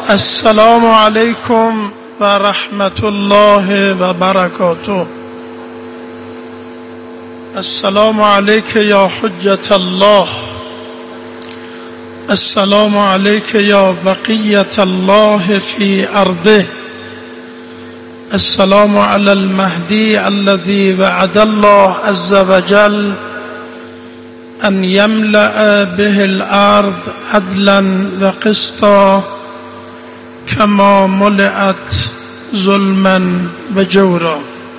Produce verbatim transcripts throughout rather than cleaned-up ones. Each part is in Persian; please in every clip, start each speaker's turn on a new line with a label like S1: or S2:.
S1: السلام علیکم و رحمت الله و برکاته. السلام علیک یا حجت الله، السلام علیک یا بقیت الله فی ارضه، السلام علی المهدی الذي وعد الله عز وجل ان يملأ به الارض عدلا و قسطا كما ملئت ظلما و جورا.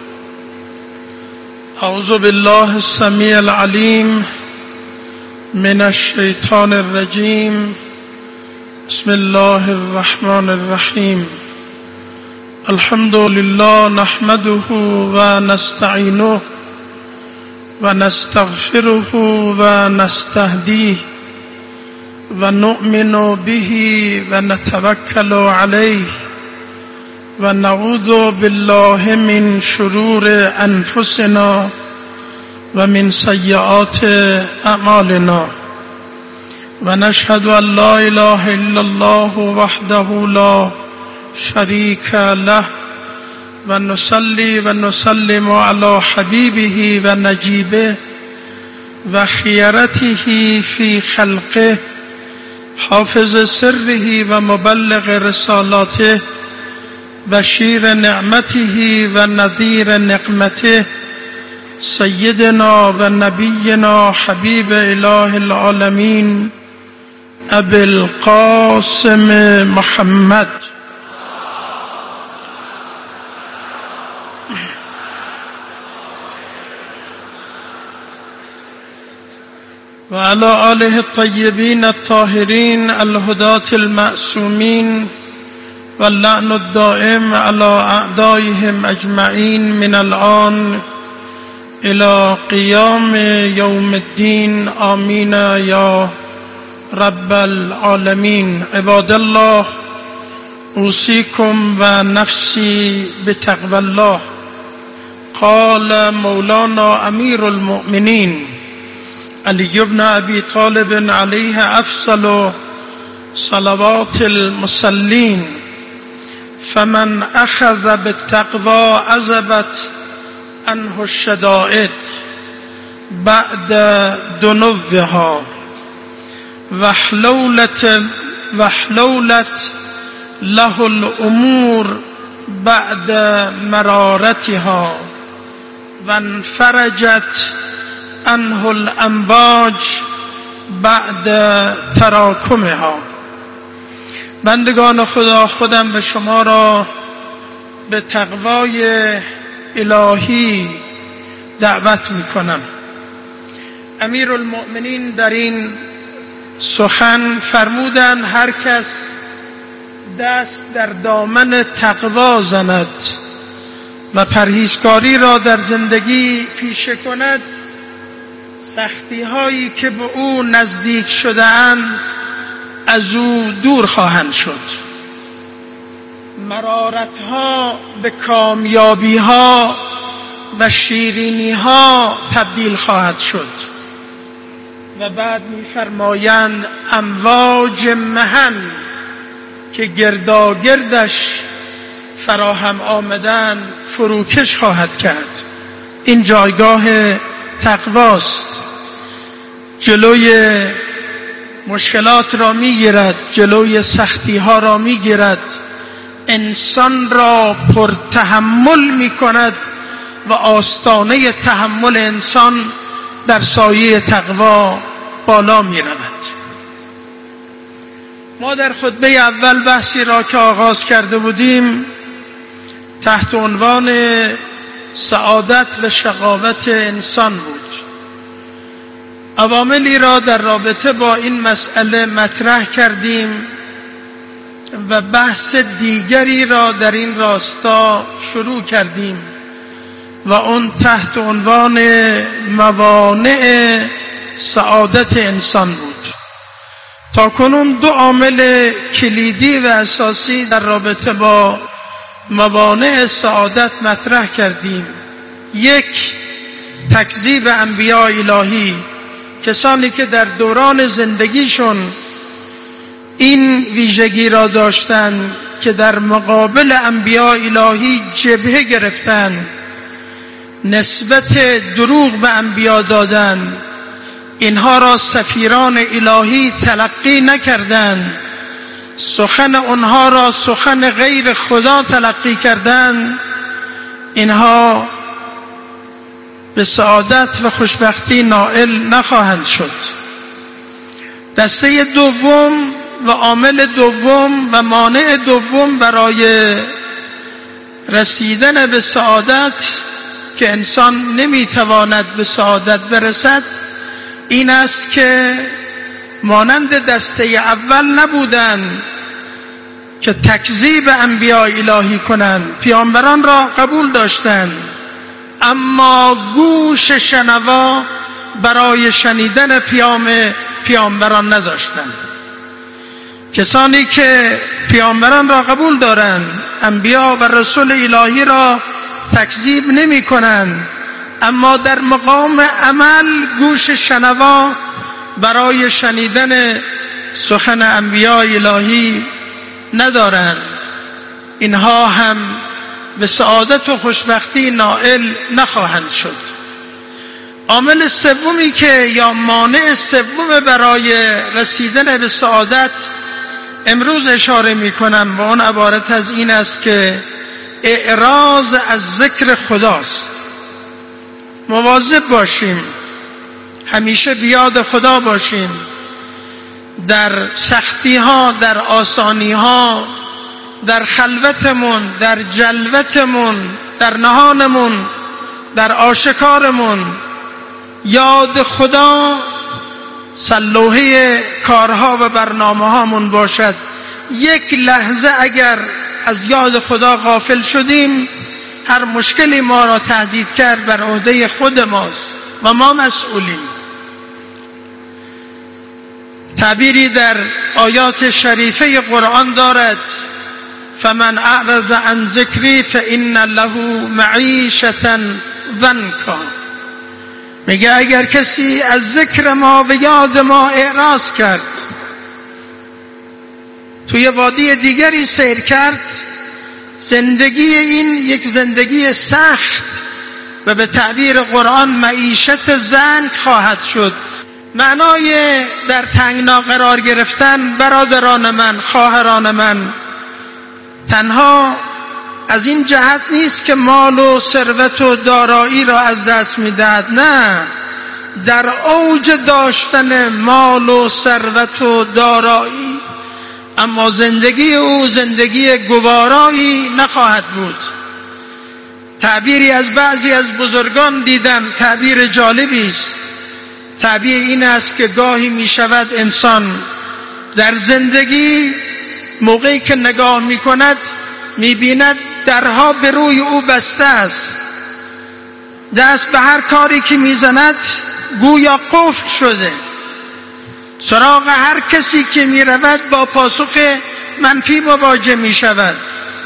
S1: اعوذ بالله السمیع العلیم من الشیطان الرجیم. بسم الله الرحمن الرحیم. الحمد لله نحمده و نستعینه و نستغفره و نستهدیه و نؤمن به و نتوکل علیه و نعوذ بالله من شرور انفسنا و من سیئات اعمالنا و نشهد ان لا اله الا الله وحده لا شریک له و نصلی و نسلم علی حبیبه و نجیبه و خیرته فی خلقه حافظ سره و مبلغ رسالاته بشیر نعمته و نذیر نقمته سیدنا و نبینا حبیب اله العالمین ابی القاسم محمد و علی آله الطیبین الطاهرین الهداة المعصومین و اللعن الدائم علی اعدائهم اجمعین من الآن الى قیام یوم الدین. آمین یا رب العالمین. عباد الله، اوصیکم و نفسی بتقوی الله. قال مولانا امیر المؤمنین علی بن ابی طالب علیه افضل صلوات المصلین: فمن اخذ بالتقوى عزبت عنه الشدائد بعد دنوها وحلولت وحلولت له الامور بعد مرارتها وانفرجت عنه الامواج بعد تراکمها. بندگان خدا، خودم به شما را به تقوای الهی دعوت می کنم. امیر المؤمنین در این سخن فرمودند هر کس دست در دامن تقوا زند و پرهیزکاری را در زندگی پیشه کند، سختی هایی که به او نزدیک شده اند از او دور خواهند شد. مرارت ها به کامیابی ها و شیرینی ها تبدیل خواهد شد. و بعد می‌فرمایند امواج مهن که گرداگردش فراهم آمدن فروکش خواهد کرد. این جایگاه تقواست. جلوی مشکلات را میگیرد، جلوی سختی ها را میگیرد، انسان را پر تحمل میکند و آستانه تحمل انسان در سایه تقوا بالا میرود. ما در خطبه اول بحثی را که آغاز کرده بودیم تحت عنوان سعادت و شقاوت انسان بود. عواملی را در رابطه با این مسئله مطرح کردیم و بحث دیگری را در این راستا شروع کردیم و اون تحت عنوان موانع سعادت انسان بود. تا کنون دو عامل کلیدی و اساسی در رابطه با موانع سعادت مطرح کردیم. یک، تکذیب انبیاء الهی، کسانی که در دوران زندگیشون این ویژگی را داشتند که در مقابل انبیاء الهی جبهه گرفتند، نسبت دروغ به انبیا دادند، اینها را سفیران الهی تلقی نکردند، سخن آنها را سخن غیر خدا تلقی کردند، اینها به سعادت و خوشبختی نائل نخواهند شد. دسته دوم و عامل دوم و مانع دوم برای رسیدن به سعادت که انسان نمیتواند به سعادت برسد این است که مانند دسته اول نبودند که تکذیب انبیاء الهی کنند، پیامبران را قبول داشتند اما گوش شنوا برای شنیدن پیام پیامبران نداشتند. کسانی که پیامبران را قبول دارند، انبیا و رسول الهی را تکذیب نمی کنند، اما در مقام عمل گوش شنوا برای شنیدن سخن انبیاء الهی ندارند، اینها هم به سعادت و خوشبختی نائل نخواهند شد. عامل سومی که یا مانع سوم برای رسیدن به سعادت امروز اشاره می کنم و اون عبارت از این است که اعراض از ذکر خداست. مواظب باشیم، همیشه بیاد خدا باشیم، در سختی ها، در آسانی ها، در خلوتمون، در جلوتمون، در نهانمون، در آشکارمون یاد خدا سلوحه کارها و برنامه هامون باشد. یک لحظه اگر از یاد خدا غافل شدیم هر مشکلی ما را تهدید کرد بر عهده خود ماست و ما مسئولیم. تعبیری در آیات شریفه قرآن دارد فمن اعرض عن ذکری فإن له معیشة ضنکا، میگه اگر کسی از ذکر ما و یاد ما اعراض کرد، توی وادی دیگری سیر کرد، زندگی این یک زندگی سخت و به تعبیر قرآن معیشت ضنک خواهد شد. معنای در تنگنا قرار گرفتن برادران من، خواهران من، تنها از این جهت نیست که مال و ثروت و دارایی را از دست می‌دهد، نه، در اوج داشتن مال و ثروت و دارایی اما زندگی او زندگی گوارایی نخواهد بود. تعبیری از بعضی از بزرگان دیدم، تعبیر جالبی است. تعبیر این است که گاهی می شود انسان در زندگی موقعی که نگاه می کند می بیند درها به روی او بسته است، دست به هر کاری که می زند گویا قفل شده، سراغ هر کسی که می رود با پاسخ منفی مواجه می شود،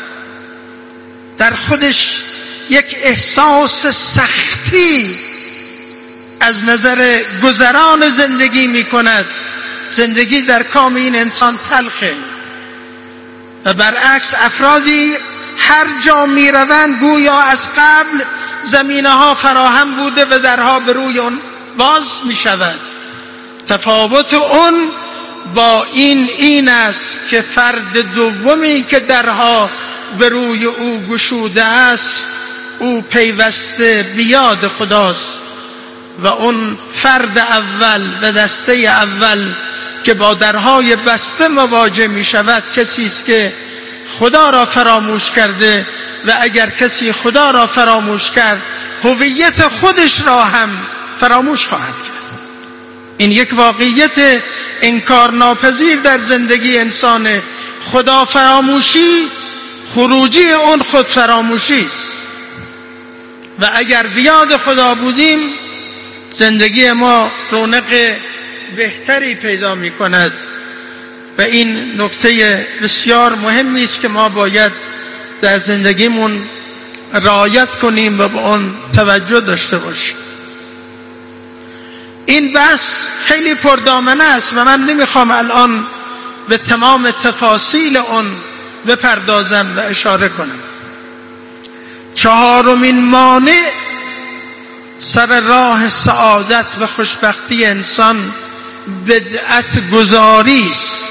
S1: در خودش یک احساس سختی از نظر گذران زندگی می کند. زندگی در کام این انسان تلخه و برعکس افرادی هر جا می روند گویا از قبل زمینه ها فراهم بوده و درها به روی اون باز می شود. تفاوت اون با این این است که فرد دومی که درها به روی او گشوده است او پیوسته بیاد خداست و اون فرد اول و دسته اول که با درهای بسته مواجه می شود کسی است که خدا را فراموش کرده و اگر کسی خدا را فراموش کرد هویت خودش را هم فراموش خواهد کرد. این یک واقعیت انکار ناپذیر در زندگی انسان. خدا فراموشی خروجی اون خود فراموشی است و اگر بیاد خدا بودیم زندگی ما رونق بهتری پیدا می کند و این نکته بسیار مهمی است که ما باید در زندگیمون رعایت کنیم و به اون توجه داشته باشیم. این بحث خیلی پردامنه است و من نمیخوام الان به تمام تفاصیل اون بپردازم و اشاره کنم. چهارمین مانع سر راه سعادت و خوشبختی انسان بدعت گذاری است.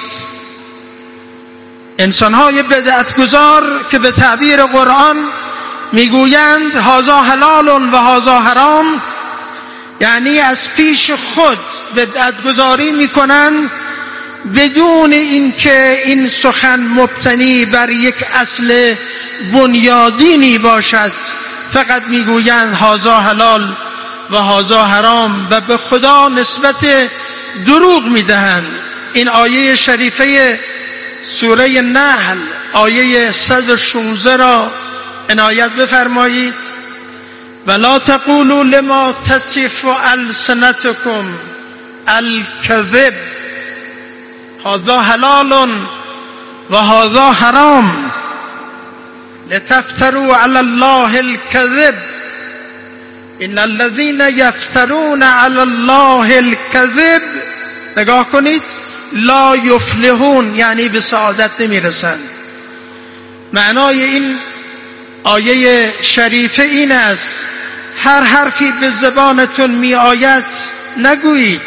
S1: انسان‌های بدعت گذار که به تعبیر قرآن میگویند هذا حلال و هذا حرام، یعنی از پیش خود بدعت گذاری میکنند بدون اینکه این سخن مبتنی بر یک اصل بنیادینی باشد، فقط میگویند هذا حلال و هذا حرام و به خدا نسبت دروغ میدهند. این آیه شریفه سوره نحل آیه صد و شانزده را عنایت بفرمایید. ولا تقولوا لما تصف ألسنتكم الكذب هذا حلال و هذا حرام لتفتروا على الله الكذب ان الذين يفترون على الله الكذب، نگاه کنید، لا یفلحون، یعنی به سعادت نمیرسند. معنای این آیه شریفه این است هر حرفی به زبانتون می آید نگویید،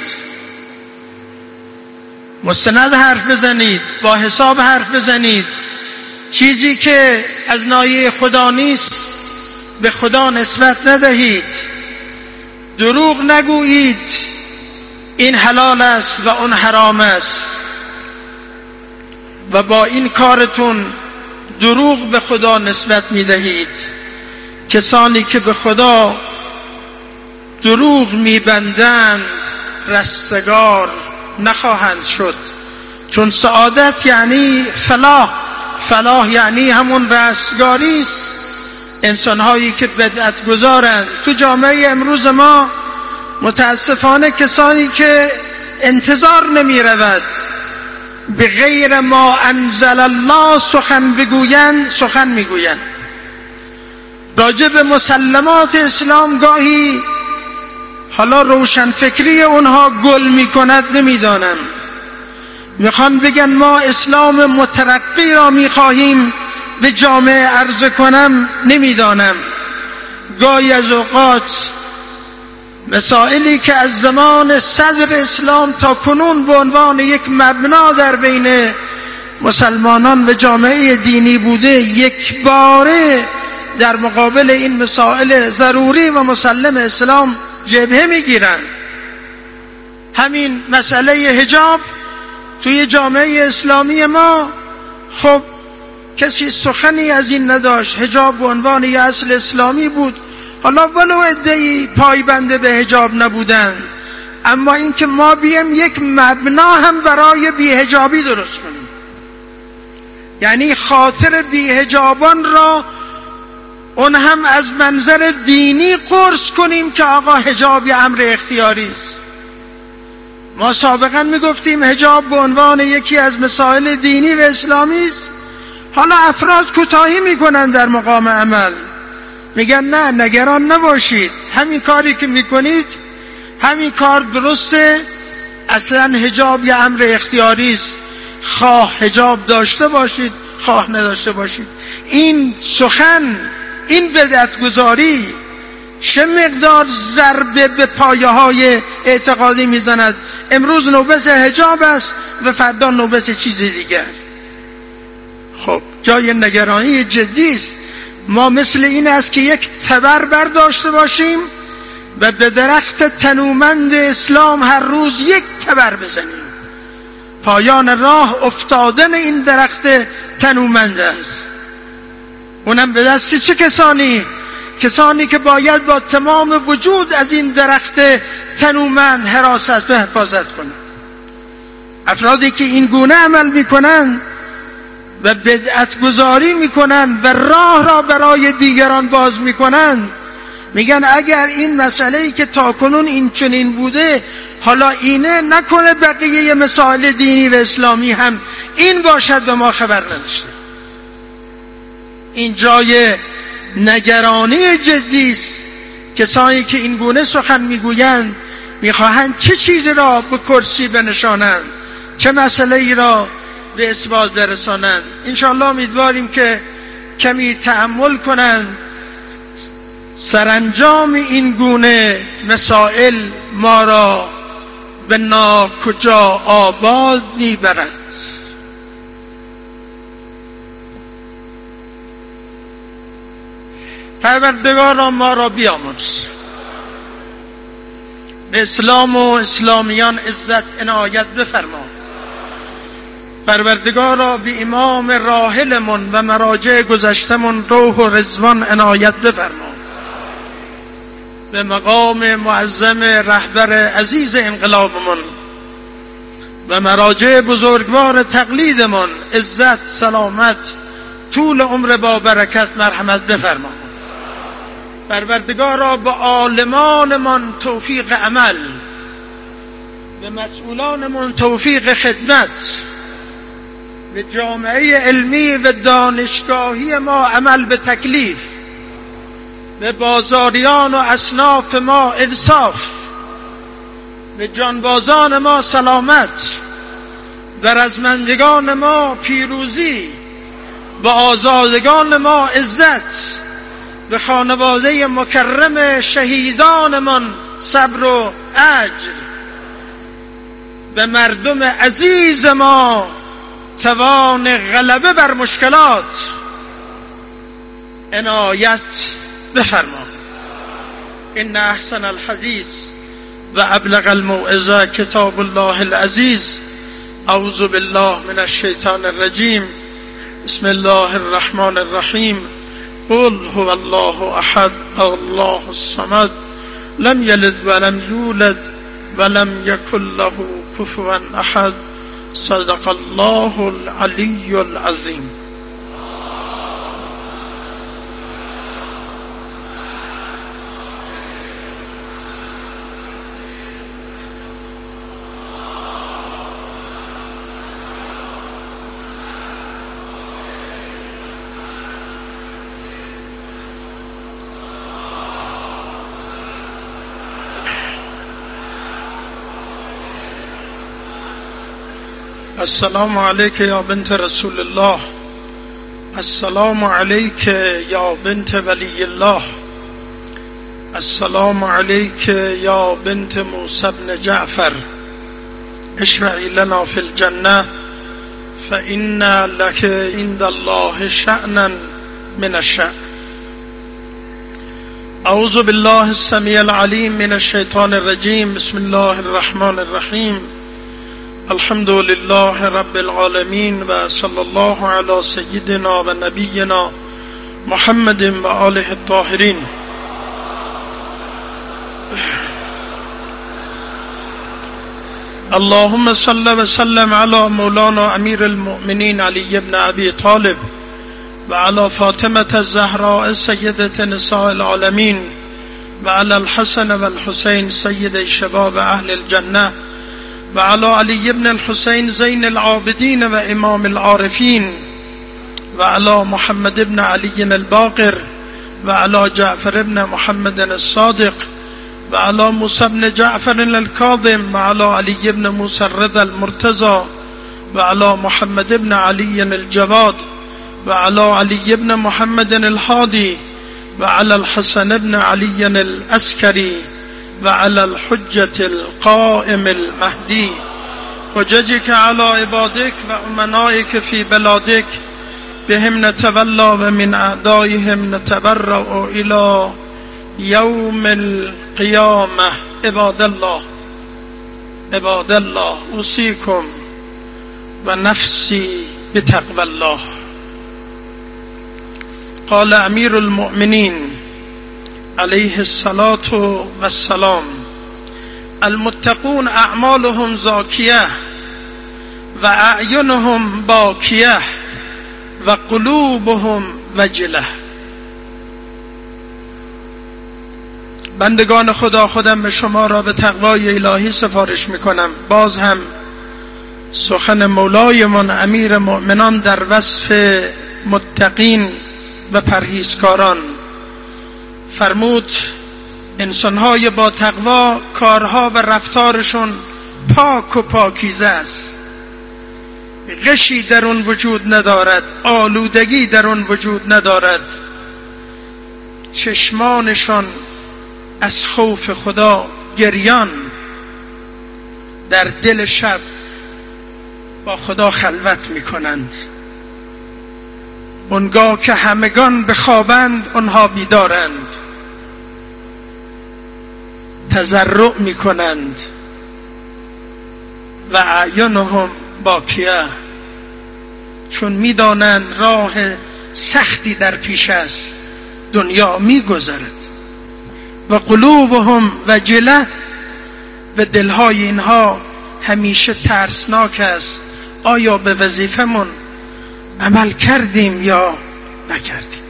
S1: مستند حرف بزنید، با حساب حرف بزنید. چیزی که از ناحیه خدا نیست به خدا نسبت ندهید، دروغ نگویید، این حلال است و اون حرام است و با این کارتون دروغ به خدا نسبت میدهید. کسانی که به خدا دروغ میبندند رستگار نخواهند شد، چون سعادت یعنی فلاح، فلاح یعنی همون رستگاری است. انسانهایی که بدعت گذارند تو جامعه امروز ما متاسفانه کسانی که انتظار نمی رود به غیر ما انزل الله سخن بگویند سخن میگویند. راجع به مسلمات اسلام گاهی حالا روشن فکری اونها گل میکند نمیدانم، میخوان بگن ما اسلام مترقی را میخواهیم به جامعه عرضه کنم نمیدانم. گاهی از اوقات مسائلی که از زمان صدر اسلام تا کنون به عنوان یک مبنا در بین مسلمانان و جامعه دینی بوده، یک باره در مقابل این مسائل ضروری و مسلم اسلام جبهه میگیرند. همین مسئله حجاب توی جامعه اسلامی ما، خب کسی سخنی از این نداشت، حجاب به عنوان یک اصل اسلامی بود، حالا ولو عده‌ای پایبنده به حجاب نبودن، اما اینکه ما بیایم یک مبنا هم برای بی‌حجابی درست کنیم، یعنی خاطر بی‌حجابان را اون هم از منظر دینی قرص کنیم که آقا حجاب یه امر اختیاری است. ما سابقا میگفتیم حجاب به عنوان یکی از مسائل دینی و اسلامی است، حالا افراد کوتاهی میکنن در مقام عمل، میگن نه نگران نباشید، همین کاری که میکنید همین کار درسته، اصلا حجاب یه امر اختیاری است، خواه حجاب داشته باشید خواه نداشته باشید. این سخن، این بدعتگذاری چه مقدار ضربه به پایه های اعتقادی میزند. امروز نوبت حجاب است و فردا نوبت چیز دیگر. خب جای نگرانی جدی است. ما مثل این است که یک تبر برداشته باشیم و به درخت تنومند اسلام هر روز یک تبر بزنیم. پایان راه افتادن این درخت تنومند است. اونم به دست چه کسانی؟ کسانی که باید با تمام وجود از این درخت تنومند حراست و حفاظت کنند. افرادی که این گونه عمل میکنند و بدعت گذاری میکنند و راه را برای دیگران باز میکنند، میگن اگر این مسئله‌ای که تاکنون این چنین بوده حالا اینه نکنه بقیه مسائل دینی و اسلامی هم این باشد و ما خبر نداشته. این جای نگرانی جدی است. کسانی که این گونه سخن میگویند میخواهند چه چیزی را به کرسی بنشانند، چه مسئله ای را به اثبات برسانند. انشاءالله امیدواریم که کمی تأمل کنند، سرانجام این گونه مسائل ما را به ناکجا آباد میبرد. پروردگارا ما را بیامرز، به اسلام و اسلامیان عزت عنایت بفرما. پروردگارا به امام راحلمون و مراجع گذشتمون روح و رضوان عنایت بفرما. به مقام معظم رهبر عزیز انقلابمون و مراجع بزرگوار تقلیدمون عزت، سلامت، طول عمر با برکت مرحمت بفرما. پروردگارا به عالمانمان توفیق عمل، به مسئولانمان توفیق خدمت، به جامعه علمی و دانشگاهی ما عمل به تکلیف، به بازاریان و اصناف ما انصاف، به جانبازان ما سلامت، به رزمندگان ما پیروزی، به آزادگان ما عزت، به خانواده مکرم شهیدانمان صبر و اجر، به مردم عزیز ما توان غلبه بر مشکلات عنایت بفرما. ان احسن الحدیث و ابلغ الموعظه کتاب الله العزیز. اعوذ بالله من الشیطان الرجیم. بسم الله الرحمن الرحیم. قل هو الله احد الله الصمد لم یلد ولم یولد ولم یکن له کفوا احد. صدق الله العلی العظیم. السلام علیک یا بنت رسول الله. السلام علیک یا بنت ولی الله. السلام علیک یا بنت موسی بن جعفر. اشفعی لنا فی الجنه فإن لك عند الله شأنا من الشأن. اعوذ بالله السمیع العلیم من الشیطان الرجیم. بسم الله الرحمن الرحیم. الحمد لله رب العالمین و صلی الله علی سیدنا و نبینا محمد و آله الطاهرین. اللهم صل و سلم علی مولانا امیر المؤمنین علی بن ابی طالب و علی فاطمه الزهراء سیدة نساء العالمین و علی الحسن و الحسین سید شباب اهل الجنه و علی علی بن الحسین زین العابدین و امام العارفین و علی محمد بن علی الباقر و علی جعفر بن محمد الصادق و علی موسی بن جعفر الکاظم و علی علی بن موسی الرضا المرتضى و علی محمد بن علی الجواد و علی علی بن محمد الهادی و علی الحسن بن علی العسکری و علی الحجة القائم المهدی حججك على عبادك و امنائك في بلادك بهم نتولى و من اعدائهم نتبرأ الى یوم القیامه. عباد الله عباد الله اوصیکم و نفسی بتقوى الله. قال امیر المؤمنین علیه الصلاة والسلام: المتقون اعمالهم زاکیه و اعینهم باکیه و قلوبهم وجله. بندگان خدا، خودم به شما را به تقوای الهی سفارش میکنم. باز هم سخن مولایمان امیر مؤمنان در وصف متقین و پرهیزکاران فرمود: انسانهای با تقوا کارها و رفتارشون پاک و پاکیزه است. غشی در اون وجود ندارد، آلودگی در اون وجود ندارد. چشمانشان از خوف خدا گریان در دل شب با خدا خلوت می کنند. اونگاه که همگان بخوابند اونها بیدارند، تضرع می کنند و اعینهم باکیه، چون می دانند راه سختی در پیش است، دنیا می گذرد. و قلوبهم وجله، و دلهای اینها همیشه ترسناک است. آیا به وظیفمون عمل کردیم یا نکردیم؟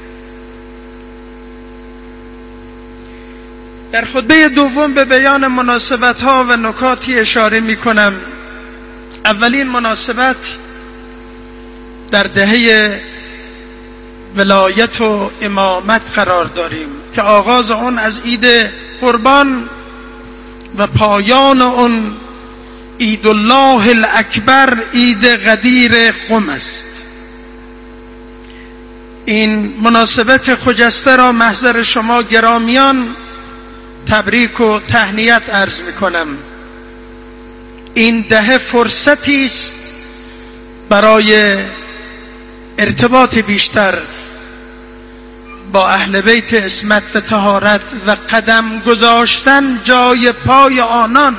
S1: در خطبه دوم به بیان مناسبت‌ها و نکاتی اشاره می‌کنم. اولین مناسبت در دهه ولایت و امامت قرار داریم که آغاز اون از عید قربان و پایان اون عید الله الاکبر، عید غدیر قم است. این مناسبت خجسته را محضر شما گرامیان تبریک و تهنیت عرض می کنم. این دهه فرصتی است برای ارتباط بیشتر با اهل بیت عصمت و طهارت و قدم گذاشتن جای پای آنان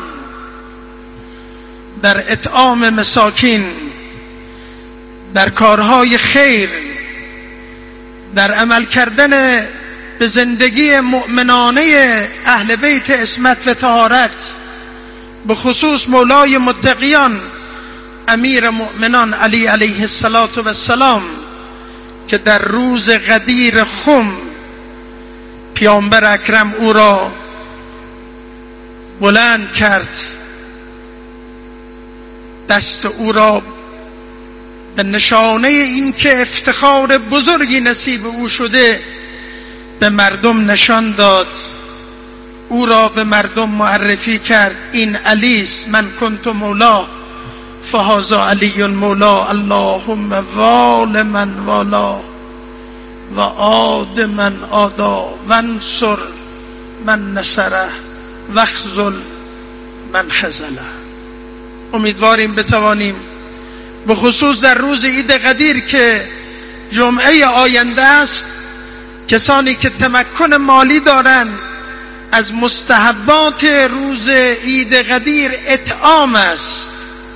S1: در اطعام مساکین، در کارهای خیر، در عمل کردن به زندگی مؤمنانه اهل بیت عصمت و طهارت، به خصوص مولای متقیان امیر مؤمنان علی علیه السلام که در روز غدیر خم پیامبر اکرم او را بلند کرد، دست او را به نشانه این که افتخار بزرگی نصیب او شده به مردم نشان داد. او را به مردم معرفی کرد، این علی است، من کنت مولا فهذا علی مولا، اللهم وال من والا و عاد من عادا وانصر من نصره واخذل من خذله. امیدواریم بتوانیم به خصوص در روز عید غدیر که جمعه آینده است، کسانی که تمکن مالی دارند، از مستحبات روز عید غدیر اطعام است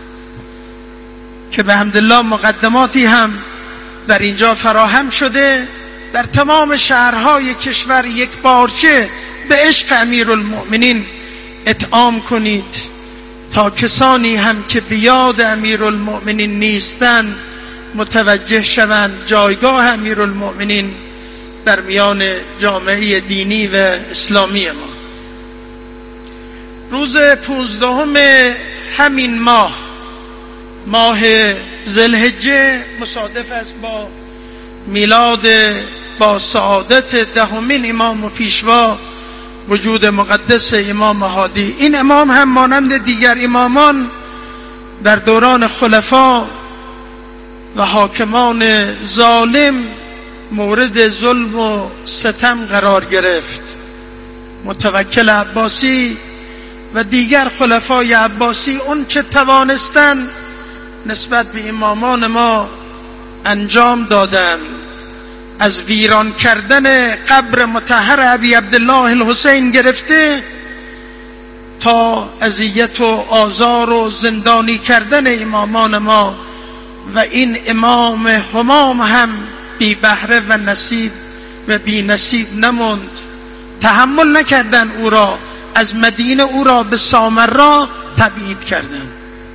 S1: که به حمدالله مقدماتی هم در اینجا فراهم شده. در تمام شهرهای کشور یک بارچه به عشق امیرالمؤمنین اطعام کنید تا کسانی هم که بیاد امیرالمؤمنین نیستند متوجه شوند جایگاه امیرالمؤمنین در میان جامعه دینی و اسلامی ما. روز پونزدهم همین ماه، ماه ذوالحجه، مصادف است با میلاد با سعادت دهمین امام و پیشوا وجود مقدس امام هادی. این امام هم مانند دیگر امامان در دوران خلفا و حاکمان ظالم مورد ظلم و ستم قرار گرفت. متوکل عباسی و دیگر خلفای عباسی اون چه توانستن نسبت به امامان ما انجام دادن، از ویران کردن قبر مطهر ابی عبدالله الحسین گرفته تا اذیت و آزار و زندانی کردن امامان ما، و این امام همام هم بی بهره و نصیب و بی نصیب نموند. تحمل نکردن او را، از مدینه او را به سامرا تبعید کردند.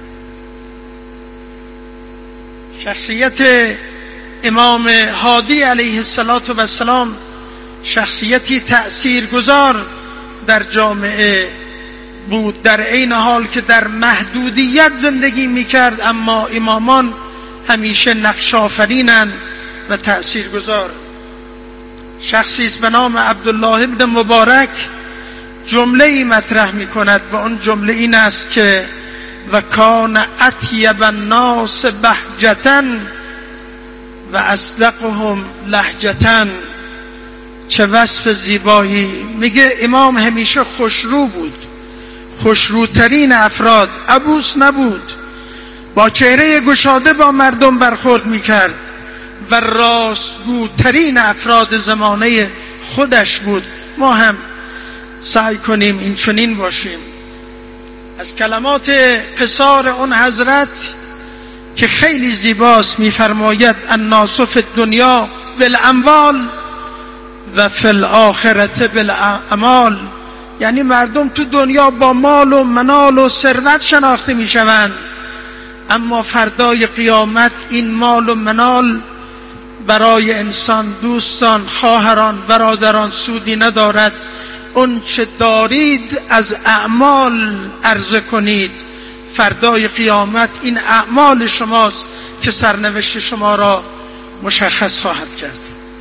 S1: شخصیت امام هادی علیه السلام شخصیتی تأثیرگذار در جامعه بود، در عین حال که در محدودیت زندگی میکرد، اما امامان همیشه نقش آفرینند و تأثیرگذار. شخصی است به نام عبدالله ابن مبارک جمله ای مطرح می کند و اون جمله این است که و کان اطیب الناس بهجة و اصدقهم لهجة. چه وصف زیبایی. میگه امام همیشه خوشرو بود، خوشروترین افراد، عبوس نبود، با چهره گشاده با مردم برخورد میکرد و راستگوترین افراد زمانه خودش بود. ما هم سعی کنیم این چنین باشیم. از کلمات قصار اون حضرت که خیلی زیباست میفرماید الناس فی الدنیا بالاموال و فی الاخرة بالاعمال، یعنی مردم تو دنیا با مال و منال و ثروت شناخته میشوند، اما فردای قیامت این مال و منال برای انسان، دوستان، خواهران، برادران سودی ندارد. اون چه دارید از اعمال عرضه کنید. فردای قیامت این اعمال شماست که سرنوشت شما را مشخص خواهد کرد.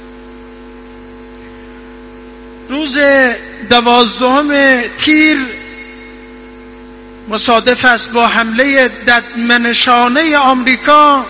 S1: روز دوازدهم تیر مصادف است با حمله ددمنشانه آمریکا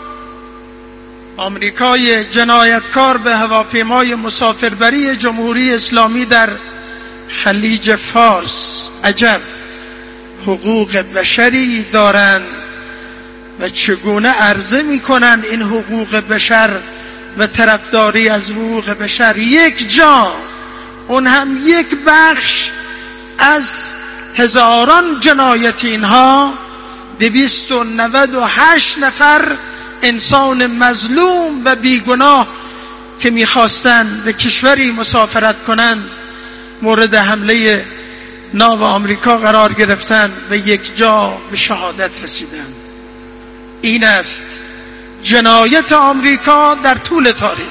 S1: آمریکای جنایتکار به هواپیمای مسافربری جمهوری اسلامی در خلیج فارس. عجب حقوق بشری دارند و چگونه عرضه میکنند این حقوق بشر و طرفداری از حقوق بشر. یک جا، اون هم یک بخش از هزاران جنایت اینها، دویست و نود و هشت نفر انسان مظلوم و بیگناه که میخواستند به کشوری مسافرت کنند مورد حمله ناو آمریکا قرار گرفتند و یک جا به شهادت رسیدند. این است جنایت آمریکا در طول تاریخ.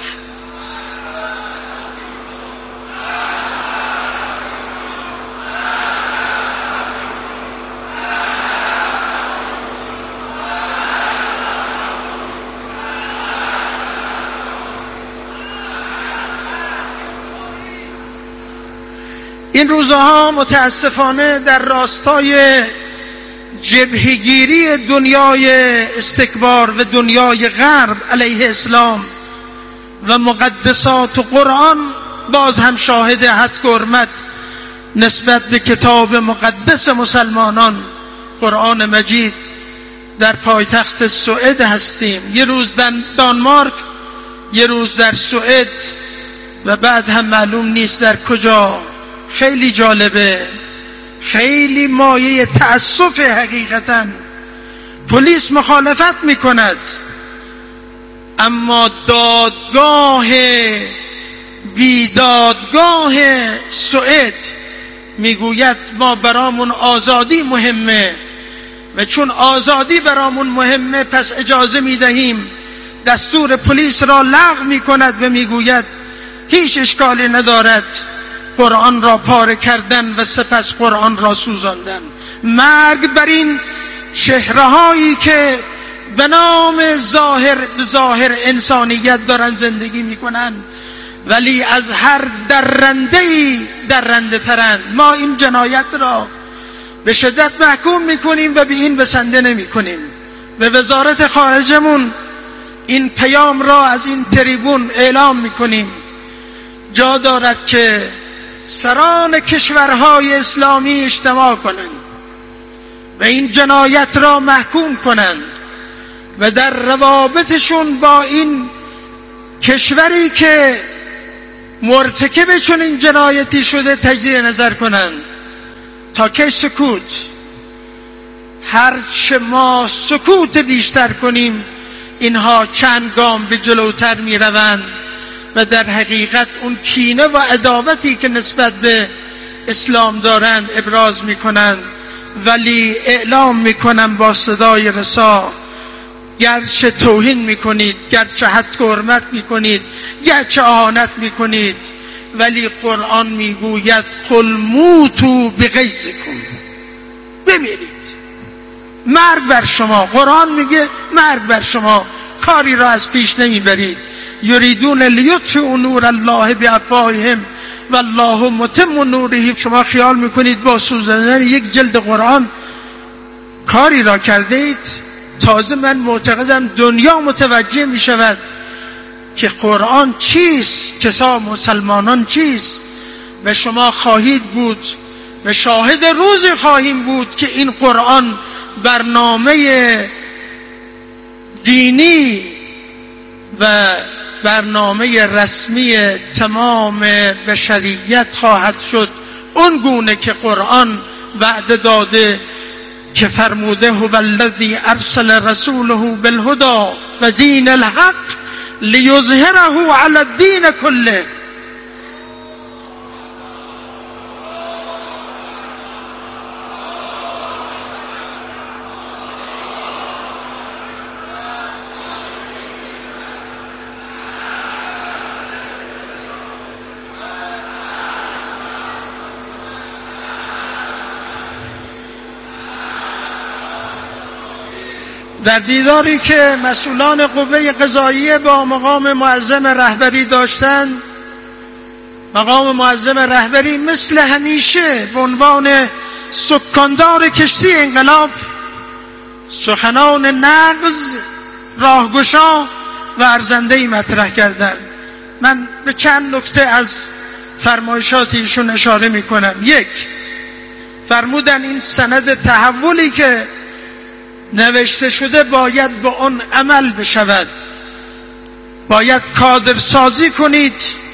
S1: این روزها متاسفانه در راستای جبهه‌گیری دنیای استکبار و دنیای غرب علیه اسلام و مقدسات و قرآن باز هم شاهد حد و حرمت نسبت به کتاب مقدس مسلمانان قرآن مجید در پایتخت سوئد هستیم. یه روز در دانمارک، یه روز در سوئد و بعد هم معلوم نیست در کجا. خیلی جالبه، خیلی مایه تأسف. حقیقتا پلیس مخالفت میکند، اما دادگاه بیدادگاه سوئد میگوید ما برامون آزادی مهمه و چون آزادی برامون مهمه پس اجازه میدهیم. دستور پلیس را لغو میکند و میگوید هیچ اشکالی ندارد قرآن را پاره کردن و سپس قرآن را سوزاندن. مرگ بر این چهره‌هایی که به نام ظاهر ظاهر انسانیت دارن زندگی میکنن ولی از هر درنده‌ای درنده ترند. ما این جنایت را به شدت محکوم میکنیم و به این بسنده نمیکنیم. به وزارت خارجمون این پیام را از این تریبون اعلام میکنیم. جا دارد که سران کشورهای اسلامی اجتماع کنند و این جنایت را محکوم کنند و در روابطشون با این کشوری که مرتکب چون این جنایتی شده تجدید نظر کنند. تا که سکوت؟ هرچه ما سکوت بیشتر کنیم اینها چند گام به جلوتر می روند و در حقیقت اون کینه و عداوتی که نسبت به اسلام دارند ابراز می کنند. ولی اعلام می کنم با صدای رسا، گرچه توهین می کنید، گرچه حد و حرمت می کنید، گرچه اهانت می کنید، ولی قرآن می گوید قل موتوا بغیظکم، بمیرید، مرگ بر شما. قرآن میگه مرگ بر شما، کاری را از پیش نمیبرید. یریدون لیطفئوا نور الله بافواههم والله متم نوره. شما خیال میکنید با سوزاندن یک جلد قرآن کاری را کرده اید، تازه من معتقدم دنیا متوجه می شود که قرآن چیست، کتاب مسلمانان چیست، و شما خواهید بود و شاهد روزی خواهیم بود که این قرآن برنامه دینی و برنامه رسمی تمام بشریت خواهد شد، اون گونه که قرآن وعده داده که فرموده هو الذی ارسل رسوله بالهدى و دین الحق لیظهره علی الدین کله. در دیداری که مسئولان قوه قضاییه با مقام معظم رهبری داشتند، مقام معظم رهبری مثل همیشه به عنوان سکاندار کشتی انقلاب سخنان نغز، راهگشا و ارزنده‌ای مطرح کردند. من به چند نکته از فرمایشات ایشون اشاره می کنم. یک، فرمودن این سند تحولی که نوشته شده باید به اون عمل بشود، باید کادر سازی کنید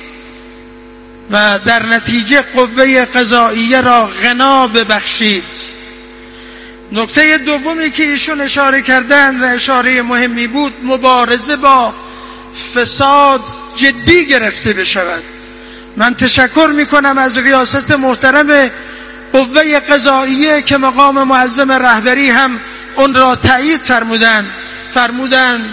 S1: و در نتیجه قوه قضاییه را غنا ببخشید. نکته دومی که ایشون اشاره کردند و اشاره مهمی بود، مبارزه با فساد جدی گرفته بشود. من تشکر میکنم از ریاست محترم قوه قضاییه که مقام معظم رهبری هم اون را تایید فرمودن فرمودن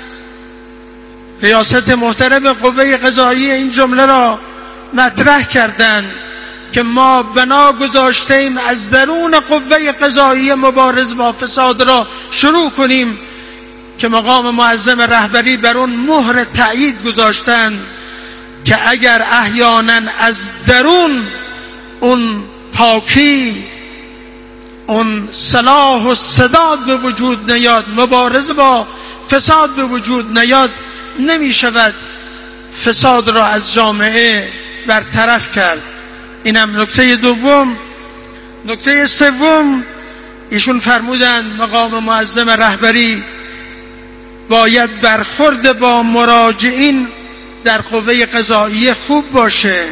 S1: ریاست محترم قوه قضاییه این جمله را مطرح کردند که ما بنا گذاشتیم از درون قوه قضاییه مبارزه با فساد را شروع کنیم، که مقام معظم رهبری بر اون مهر تایید گذاشتند که اگر احیانا از درون اون پاکی، اون صلاح و سداد به وجود نیاد، مبارزه با فساد به وجود نیاد، نمی شود فساد را از جامعه برطرف کرد. اینم نکته دوم. نکته سوم، ایشون فرمودند مقام معظم رهبری باید برخورد با مراجعین در قوه قضاییه خوب باشه،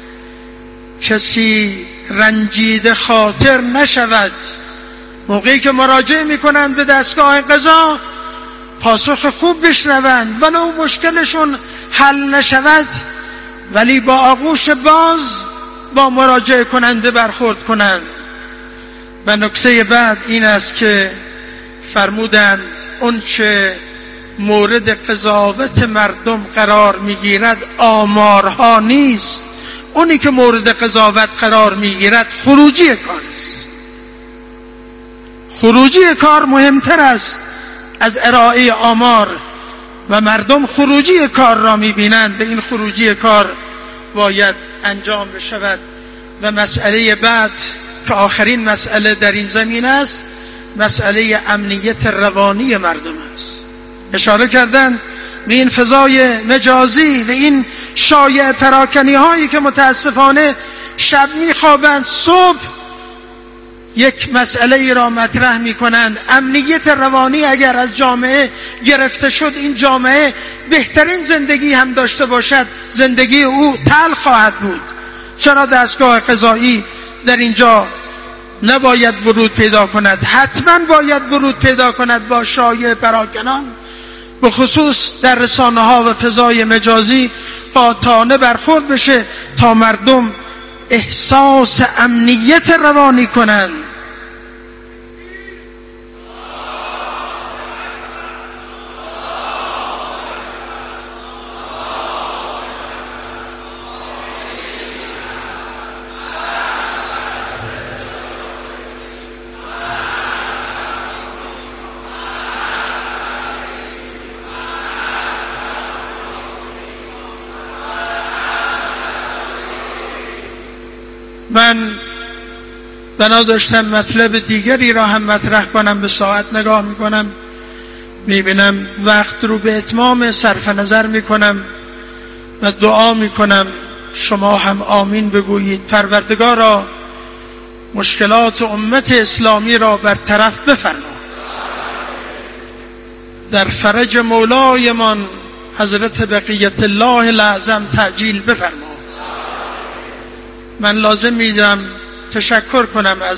S1: کسی رنجیده خاطر نشود. موقعی که مراجعه میکنند به دستگاه قضا پاسخ خوب بشنوند، ولو مشکلشون حل نشود ولی با آغوش باز با مراجعه کننده برخورد کنند. و نکته بعد این است که فرمودند اون چه مورد قضاوت مردم قرار میگیرد آمارها نیست، اونی که مورد قضاوت قرار میگیرد خروجی کار است. خروجی کار مهمتر است از ارائه آمار و مردم خروجی کار را میبینند، به این خروجی کار باید انجام بشود. و مسئله بعد که آخرین مسئله در این زمین است، مسئله امنیت روانی مردم است. اشاره کردن به این فضای مجازی و این شایع پراکنی هایی که متاسفانه شب میخوابند، صبح یک مسئله ای را مطرح میکنند. امنیت روانی اگر از جامعه گرفته شد، این جامعه بهترین زندگی هم داشته باشد، زندگی او تلخ خواهد بود. چرا دستگاه قضایی در اینجا نباید ورود پیدا کند؟ حتما باید ورود پیدا کند با شایع پراکنان، به خصوص در رسانه ها و فضای مجازی قاطعانه برخورد بشه تا مردم احساس امنیت روانی کنند. من بنا داشتم مطلب دیگری را هم مطرح کنم، به ساعت نگاه میکنم میبینم وقت رو به اتمام صرف نظر میکنم و دعا میکنم شما هم آمین بگویید. پروردگارا مشکلات امت اسلامی را برطرف بفرما، در فرج مولایمان حضرت بقیت الله الاعظم تعجیل بفرما. من لازم میدم تشکر کنم از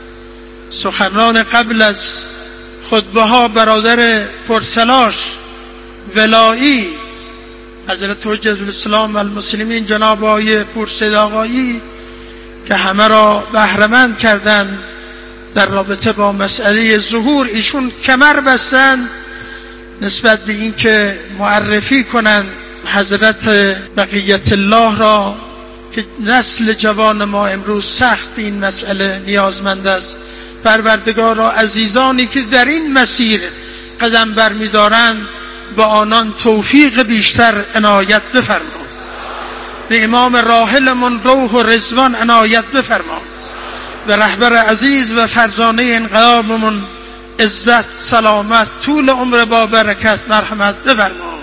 S1: سخنران قبل از خطبه ها برادر پرتلاش ولایی حضرت حجت الاسلام و المسلمین جناب آقای پورسید آقایی که همه را بهره‌مند کردند در رابطه با مسئله ظهور. ایشون کمر بستند نسبت به این که معرفی کنند حضرت بقیت الله را که نسل جوان ما امروز سخت به این مسئله نیازمند است. پروردگار را عزیزانی که در این مسیر قدم برمی‌دارند به آنان توفیق بیشتر عنایت بفرما، به امام راحلمون روح و رضوان عنایت بفرما، به رهبر عزیز و فرزانه انقلابمون عزت، سلامت، طول عمر با برکت مرحمت بفرما.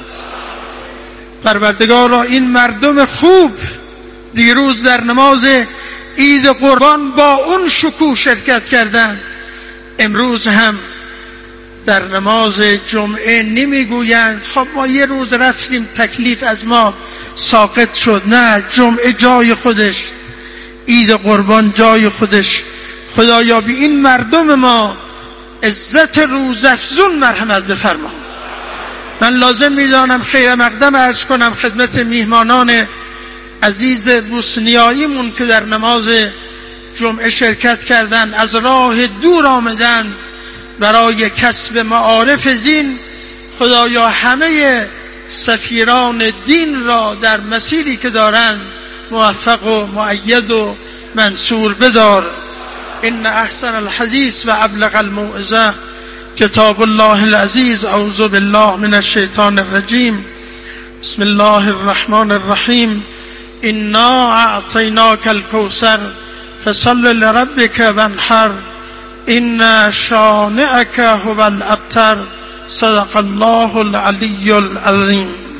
S1: پروردگار را این مردم خوب دیروز در نماز عید قربان با اون شکوه شرکت کردند، امروز هم در نماز جمعه نمیگویند خب ما یه روز رفتیم تکلیف از ما ساقط شد. نه، جمعه جای خودش، عید قربان جای خودش. خدایا به این مردم ما عزت روزافزون مرحمت بفرما. من لازم میدانم خیر مقدم عرض کنم خدمت میهمانان عزیز بوسنیاییمون که در نماز جمعه شرکت کردند، از راه دور آمدن برای کسب معارف دین. خدایا همه سفیران دین را در مسیری که دارند موفق و مؤید و منصور بدار. ان احسن الحدیث و ابلغ الموعظه کتاب الله العزیز. اعوذ بالله من الشیطان الرجیم. بسم الله الرحمن الرحیم. انا اعطیناک الکوثر فصل لربک وانحر ان شانئک هو الابتر. صدق الله العلی العظیم.